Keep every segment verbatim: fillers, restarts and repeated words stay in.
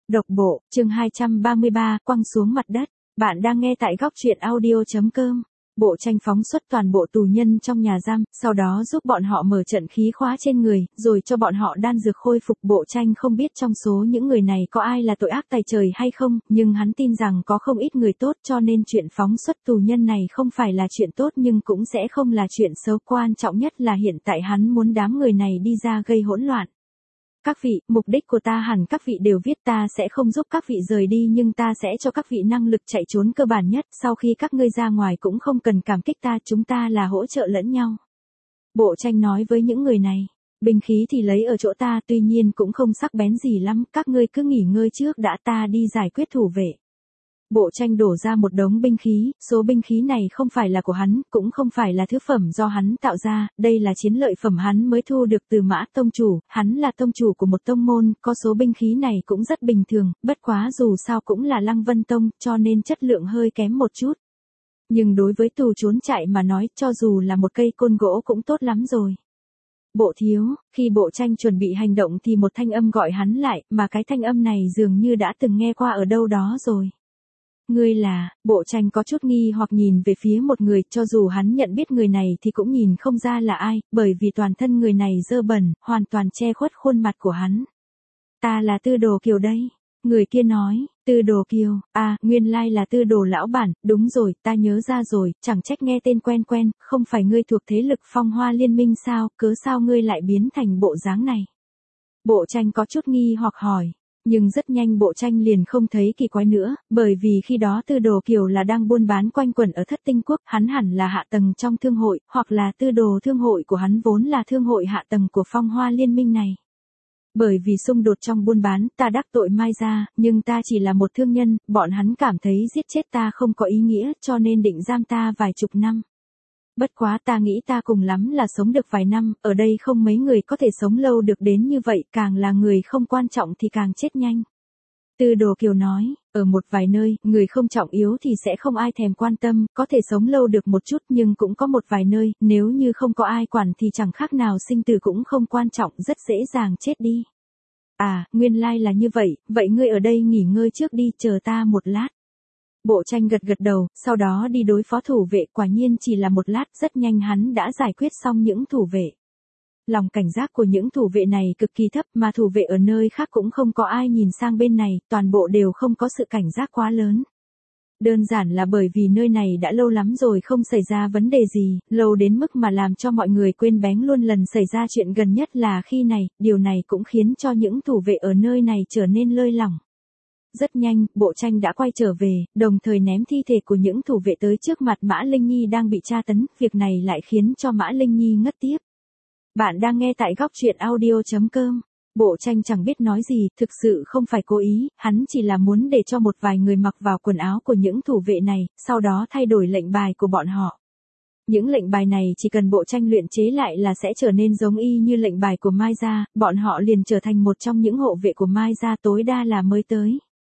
Độc bộ, chương hai trăm ba mươi ba, quăng xuống mặt đất. Bạn đang nghe tại góc truyện audio.com. Bộ tranh phóng xuất toàn bộ tù nhân trong nhà giam, sau đó giúp bọn họ mở trận khí khóa trên người, rồi cho bọn họ đan dược khôi phục. Bộ tranh không biết trong số những người này có ai là tội ác tày trời hay không, nhưng hắn tin rằng có không ít người tốt, cho nên chuyện phóng xuất tù nhân này không phải là chuyện tốt nhưng cũng sẽ không là chuyện xấu. Quan trọng nhất là hiện tại hắn muốn đám người này đi ra gây hỗn loạn. Các vị, mục đích của ta hẳn các vị đều biết, ta sẽ không giúp các vị rời đi nhưng ta sẽ cho các vị năng lực chạy trốn cơ bản nhất, sau khi các ngươi ra ngoài cũng không cần cảm kích ta, chúng ta là hỗ trợ lẫn nhau. Bộ tranh nói với những người này, binh khí thì lấy ở chỗ ta, tuy nhiên cũng không sắc bén gì lắm, các ngươi cứ nghỉ ngơi trước đã, ta đi giải quyết thủ vệ. Bộ tranh đổ ra một đống binh khí, số binh khí này không phải là của hắn, cũng không phải là thứ phẩm do hắn tạo ra, đây là chiến lợi phẩm hắn mới thu được từ Mã tông chủ, hắn là tông chủ của một tông môn, có số binh khí này cũng rất bình thường, bất quá dù sao cũng là Lăng Vân Tông, cho nên chất lượng hơi kém một chút. Nhưng đối với tù trốn chạy mà nói, cho dù là một cây côn gỗ cũng tốt lắm rồi. Bộ thiếu, khi bộ tranh chuẩn bị hành động thì một thanh âm gọi hắn lại, mà cái thanh âm này dường như đã từng nghe qua ở đâu đó rồi. Ngươi là, bộ tranh có chút nghi hoặc nhìn về phía một người, cho dù hắn nhận biết người này thì cũng nhìn không ra là ai, bởi vì toàn thân người này dơ bẩn, hoàn toàn che khuất khuôn mặt của hắn. Ta là Tư Đồ Kiều đây. Người kia nói, Tư Đồ Kiều, à, nguyên lai là Tư Đồ lão bản, đúng rồi, ta nhớ ra rồi, chẳng trách nghe tên quen quen, không phải ngươi thuộc thế lực Phong Hoa Liên Minh sao, cớ sao ngươi lại biến thành bộ dáng này. Bộ tranh có chút nghi hoặc hỏi. Nhưng rất nhanh bộ tranh liền không thấy kỳ quái nữa, bởi vì khi đó Tư Đồ Kiều là đang buôn bán quanh quẩn ở Thất Tinh Quốc, hắn hẳn là hạ tầng trong thương hội, hoặc là Tư Đồ thương hội của hắn vốn là thương hội hạ tầng của Phong Hoa Liên Minh này. Bởi vì xung đột trong buôn bán, ta đắc tội Mai gia, nhưng ta chỉ là một thương nhân, bọn hắn cảm thấy giết chết ta không có ý nghĩa, cho nên định giam ta vài chục năm. Bất quá ta nghĩ ta cùng lắm là sống được vài năm, ở đây không mấy người có thể sống lâu được đến như vậy, càng là người không quan trọng thì càng chết nhanh. Tư Đồ Kiều nói, ở một vài nơi, người không trọng yếu thì sẽ không ai thèm quan tâm, có thể sống lâu được một chút nhưng cũng có một vài nơi, nếu như không có ai quản thì chẳng khác nào sinh tử cũng không quan trọng, rất dễ dàng chết đi. À, nguyên lai là như vậy, vậy ngươi ở đây nghỉ ngơi trước đi, chờ ta một lát. Bộ tranh gật gật đầu, sau đó đi đối phó thủ vệ, quả nhiên chỉ là một lát, rất nhanh hắn đã giải quyết xong những thủ vệ. Lòng cảnh giác của những thủ vệ này cực kỳ thấp, mà thủ vệ ở nơi khác cũng không có ai nhìn sang bên này, toàn bộ đều không có sự cảnh giác quá lớn. Đơn giản là bởi vì nơi này đã lâu lắm rồi không xảy ra vấn đề gì, lâu đến mức mà làm cho mọi người quên bén luôn lần xảy ra chuyện gần nhất là khi này, điều này cũng khiến cho những thủ vệ ở nơi này trở nên lơi lỏng. Rất nhanh, bộ tranh đã quay trở về, đồng thời ném thi thể của những thủ vệ tới trước mặt Mã Linh Nhi đang bị tra tấn, việc này lại khiến cho Mã Linh Nhi ngất tiếp. Bạn đang nghe tại góc truyện audio.com. Bộ tranh chẳng biết nói gì, thực sự không phải cố ý, hắn chỉ là muốn để cho một vài người mặc vào quần áo của những thủ vệ này, sau đó thay đổi lệnh bài của bọn họ. Những lệnh bài này chỉ cần bộ tranh luyện chế lại là sẽ trở nên giống y như lệnh bài của Mai gia, bọn họ liền trở thành một trong những hộ vệ của Mai gia, tối đa là mới tới.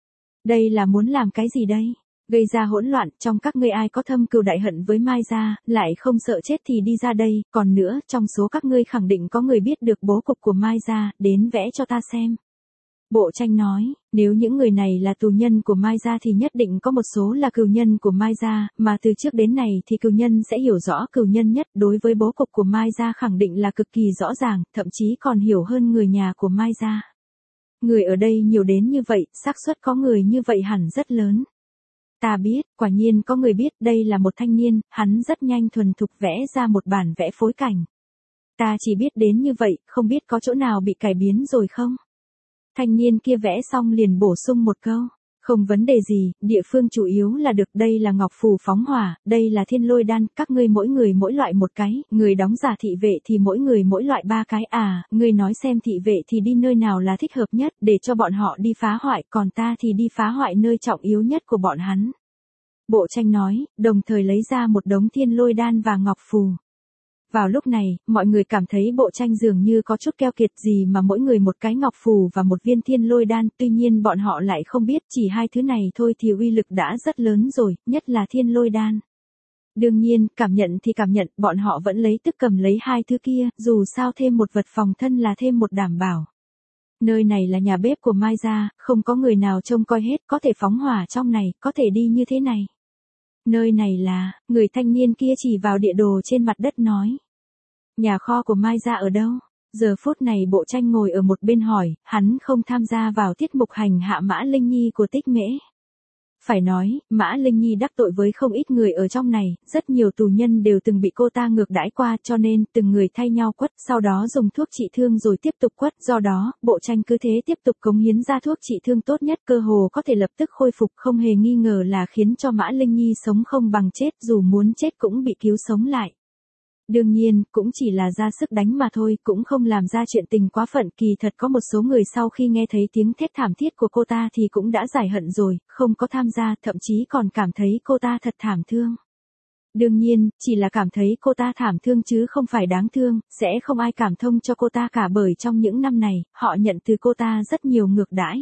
Đây là muốn làm cái gì đây? Gây ra hỗn loạn, trong các ngươi ai có thâm cừu đại hận với Mai gia, lại không sợ chết thì đi ra đây, còn nữa, trong số các ngươi khẳng định có người biết được bố cục của Mai gia, đến vẽ cho ta xem. Bộ tranh nói, nếu những người này là tù nhân của Mai gia thì nhất định có một số là cừu nhân của Mai gia, mà từ trước đến này thì cừu nhân sẽ hiểu rõ cừu nhân nhất, đối với bố cục của Mai gia khẳng định là cực kỳ rõ ràng, thậm chí còn hiểu hơn người nhà của Mai gia. Người ở đây nhiều đến như vậy, xác suất có người như vậy hẳn rất lớn. Ta biết, quả nhiên có người biết, đây là một thanh niên, hắn rất nhanh thuần thục vẽ ra một bản vẽ phối cảnh. Ta chỉ biết đến như vậy, không biết có chỗ nào bị cải biến rồi không? Thanh niên kia vẽ xong liền bổ sung một câu. Không vấn đề gì, địa phương chủ yếu là được, đây là ngọc phù phóng hỏa, đây là thiên lôi đan, các ngươi mỗi người mỗi loại một cái, người đóng giả thị vệ thì mỗi người mỗi loại ba cái, à, ngươi nói xem thị vệ thì đi nơi nào là thích hợp nhất, để cho bọn họ đi phá hoại, còn ta thì đi phá hoại nơi trọng yếu nhất của bọn hắn. Bộ tranh nói, đồng thời lấy ra một đống thiên lôi đan và ngọc phù. Vào lúc này, mọi người cảm thấy bộ tranh dường như có chút keo kiệt gì mà mỗi người một cái ngọc phù và một viên thiên lôi đan, tuy nhiên bọn họ lại không biết chỉ hai thứ này thôi thì uy lực đã rất lớn rồi, nhất là thiên lôi đan. Đương nhiên, cảm nhận thì cảm nhận, bọn họ vẫn lấy tức cầm lấy hai thứ kia, dù sao thêm một vật phòng thân là thêm một đảm bảo. Nơi này là nhà bếp của Mai gia, không có người nào trông coi hết, có thể phóng hỏa trong này, có thể đi như thế này. Nơi này là, người thanh niên kia chỉ vào địa đồ trên mặt đất nói. Nhà kho của Mai gia ở đâu? Giờ phút này Bộ Tranh ngồi ở một bên hỏi, hắn không tham gia vào tiết mục hành hạ Mã Linh Nhi của Tích Mễ. Phải nói, Mã Linh Nhi đắc tội với không ít người ở trong này, rất nhiều tù nhân đều từng bị cô ta ngược đãi qua cho nên từng người thay nhau quất, sau đó dùng thuốc trị thương rồi tiếp tục quất, do đó, Bộ Tranh cứ thế tiếp tục cống hiến ra thuốc trị thương tốt nhất cơ hồ có thể lập tức khôi phục, không hề nghi ngờ là khiến cho Mã Linh Nhi sống không bằng chết, dù muốn chết cũng bị cứu sống lại. Đương nhiên, cũng chỉ là ra sức đánh mà thôi, cũng không làm ra chuyện tình quá phận, kỳ thật có một số người sau khi nghe thấy tiếng thét thảm thiết của cô ta thì cũng đã giải hận rồi, không có tham gia, thậm chí còn cảm thấy cô ta thật thảm thương. Đương nhiên, chỉ là cảm thấy cô ta thảm thương chứ không phải đáng thương, sẽ không ai cảm thông cho cô ta cả bởi trong những năm này, họ nhận từ cô ta rất nhiều ngược đãi.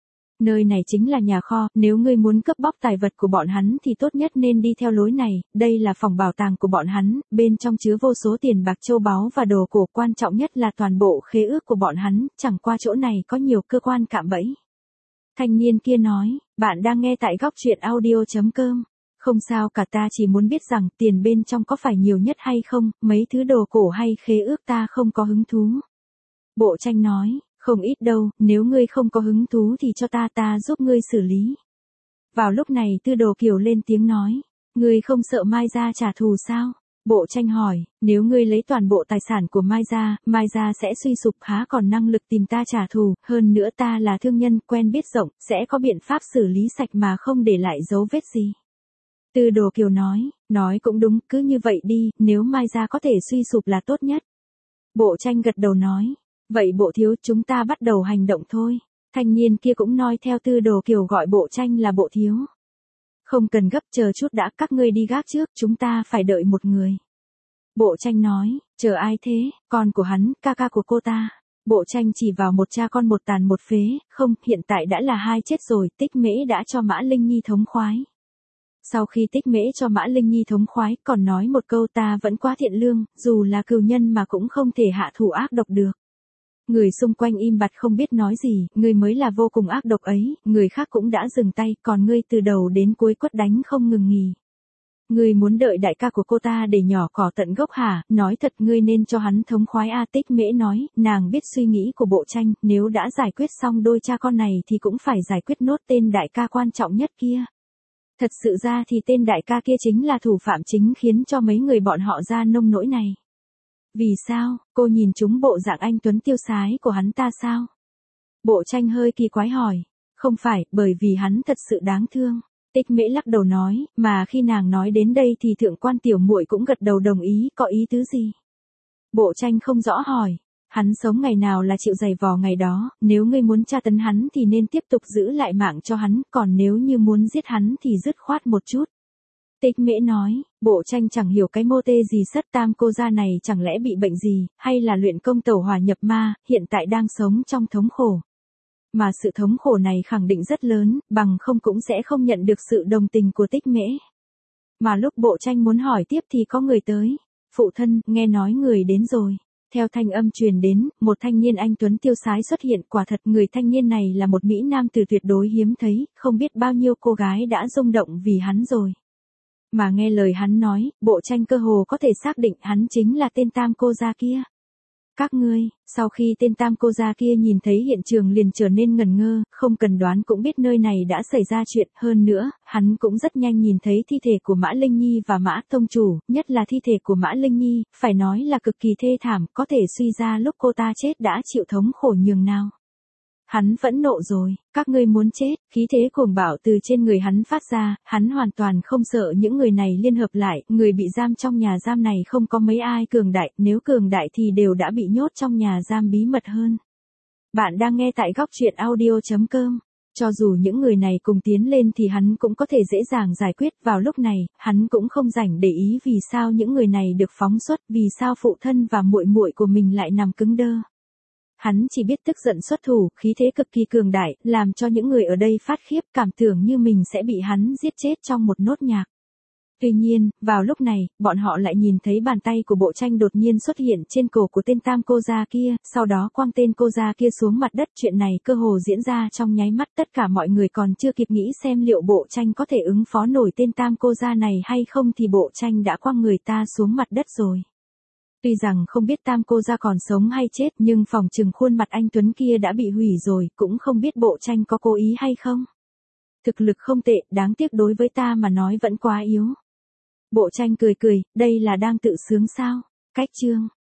Nơi này chính là nhà kho, nếu ngươi muốn cướp bóc tài vật của bọn hắn thì tốt nhất nên đi theo lối này, đây là phòng bảo tàng của bọn hắn, bên trong chứa vô số tiền bạc châu báu và đồ cổ, quan trọng nhất là toàn bộ khế ước của bọn hắn, chẳng qua chỗ này có nhiều cơ quan cạm bẫy. Thanh niên kia nói, bạn đang nghe tại góc truyện audio chấm com. Không sao cả, ta chỉ muốn biết rằng tiền bên trong có phải nhiều nhất hay không, mấy thứ đồ cổ hay khế ước ta không có hứng thú. Bộ Tranh nói. Không ít đâu, nếu ngươi không có hứng thú thì cho ta ta giúp ngươi xử lý. Vào lúc này Tư Đồ Kiều lên tiếng nói, ngươi không sợ Mai gia trả thù sao? Bộ Tranh hỏi, nếu ngươi lấy toàn bộ tài sản của Mai gia, Mai gia sẽ suy sụp, há còn năng lực tìm ta trả thù, hơn nữa ta là thương nhân quen biết rộng, sẽ có biện pháp xử lý sạch mà không để lại dấu vết gì. Tư Đồ Kiều nói, nói cũng đúng, cứ như vậy đi, nếu Mai gia có thể suy sụp là tốt nhất. Bộ Tranh gật đầu nói. Vậy Bộ thiếu, chúng ta bắt đầu hành động thôi. Thanh niên kia cũng nói theo Tư Đồ Kiều gọi Bộ Tranh là Bộ thiếu. Không cần gấp, chờ chút đã, các ngươi đi gác trước, chúng ta phải đợi một người. Bộ Tranh nói, chờ ai thế, con của hắn, ca ca của cô ta. Bộ Tranh chỉ vào một cha con một tàn một phế, không, hiện tại đã là hai chết rồi, Tích Mễ đã cho Mã Linh Nhi thống khoái. Sau khi Tích Mễ cho Mã Linh Nhi thống khoái, còn nói một câu ta vẫn quá thiện lương, dù là cừu nhân mà cũng không thể hạ thủ ác độc được. Người xung quanh im bặt không biết nói gì, ngươi mới là vô cùng ác độc ấy, người khác cũng đã dừng tay, còn ngươi từ đầu đến cuối quất đánh không ngừng nghỉ. Ngươi muốn đợi đại ca của cô ta để nhỏ cỏ tận gốc hả, nói thật ngươi nên cho hắn thống khoái a. Tích Mễ nói, nàng biết suy nghĩ của Bộ Tranh, nếu đã giải quyết xong đôi cha con này thì cũng phải giải quyết nốt tên đại ca quan trọng nhất kia. Thật sự ra thì tên đại ca kia chính là thủ phạm chính khiến cho mấy người bọn họ ra nông nỗi này. Vì sao, cô nhìn chúng bộ dạng anh tuấn tiêu sái của hắn ta sao? Bộ Tranh hơi kỳ quái hỏi. Không phải, bởi vì hắn thật sự đáng thương. Tích Mễ lắc đầu nói, mà khi nàng nói đến đây thì thượng quan tiểu muội cũng gật đầu đồng ý, có ý tứ gì? Bộ Tranh không rõ hỏi. Hắn sống ngày nào là chịu giày vò ngày đó, nếu ngươi muốn tra tấn hắn thì nên tiếp tục giữ lại mạng cho hắn, còn nếu như muốn giết hắn thì dứt khoát một chút. Tích Mễ nói, Bộ Tranh chẳng hiểu cái mô tê gì sất tam cô gia này chẳng lẽ bị bệnh gì, hay là luyện công tẩu hỏa nhập ma, hiện tại đang sống trong thống khổ. Mà sự thống khổ này khẳng định rất lớn, bằng không cũng sẽ không nhận được sự đồng tình của Tích Mễ. Mà lúc Bộ Tranh muốn hỏi tiếp thì có người tới. Phụ thân, nghe nói người đến rồi. Theo thanh âm truyền đến, một thanh niên anh tuấn tiêu sái xuất hiện, quả thật người thanh niên này là một mỹ nam tử tuyệt đối hiếm thấy, không biết bao nhiêu cô gái đã rung động vì hắn rồi. Mà nghe lời hắn nói, Bộ Tranh cơ hồ có thể xác định hắn chính là tên tam cô gia kia. Các ngươi, sau khi tên tam cô gia kia nhìn thấy hiện trường liền trở nên ngẩn ngơ, không cần đoán cũng biết nơi này đã xảy ra chuyện, hơn nữa, hắn cũng rất nhanh nhìn thấy thi thể của Mã Linh Nhi và Mã tông chủ, nhất là thi thể của Mã Linh Nhi, phải nói là cực kỳ thê thảm, có thể suy ra lúc cô ta chết đã chịu thống khổ nhường nào. Hắn phẫn nộ rồi, các ngươi muốn chết, khí thế cuồng bạo từ trên người hắn phát ra, hắn hoàn toàn không sợ những người này liên hợp lại, người bị giam trong nhà giam này không có mấy ai cường đại, nếu cường đại thì đều đã bị nhốt trong nhà giam bí mật hơn. Bạn đang nghe tại góc truyện audio chấm com. Cho dù những người này cùng tiến lên thì hắn cũng có thể dễ dàng giải quyết, vào lúc này, hắn cũng không rảnh để ý vì sao những người này được phóng xuất, vì sao phụ thân và muội muội của mình lại nằm cứng đơ. Hắn chỉ biết tức giận xuất thủ, khí thế cực kỳ cường đại, làm cho những người ở đây phát khiếp, cảm tưởng như mình sẽ bị hắn giết chết trong một nốt nhạc. Tuy nhiên, vào lúc này, bọn họ lại nhìn thấy bàn tay của Bộ Tranh đột nhiên xuất hiện trên cổ của tên Tam cô gia kia, sau đó quăng tên cô gia kia xuống mặt đất. Chuyện này cơ hồ diễn ra trong nháy mắt, tất cả mọi người còn chưa kịp nghĩ xem liệu Bộ Tranh có thể ứng phó nổi tên Tam cô gia này hay không thì Bộ Tranh đã quăng người ta xuống mặt đất rồi. Tuy rằng không biết Tam cô gia còn sống hay chết, nhưng phỏng chừng khuôn mặt anh Tuấn kia đã bị hủy rồi, cũng không biết Bộ Tranh có cố ý hay không. Thực lực không tệ, đáng tiếc đối với ta mà nói vẫn quá yếu. Bộ Tranh cười cười, đây là đang tự sướng sao? Cách chương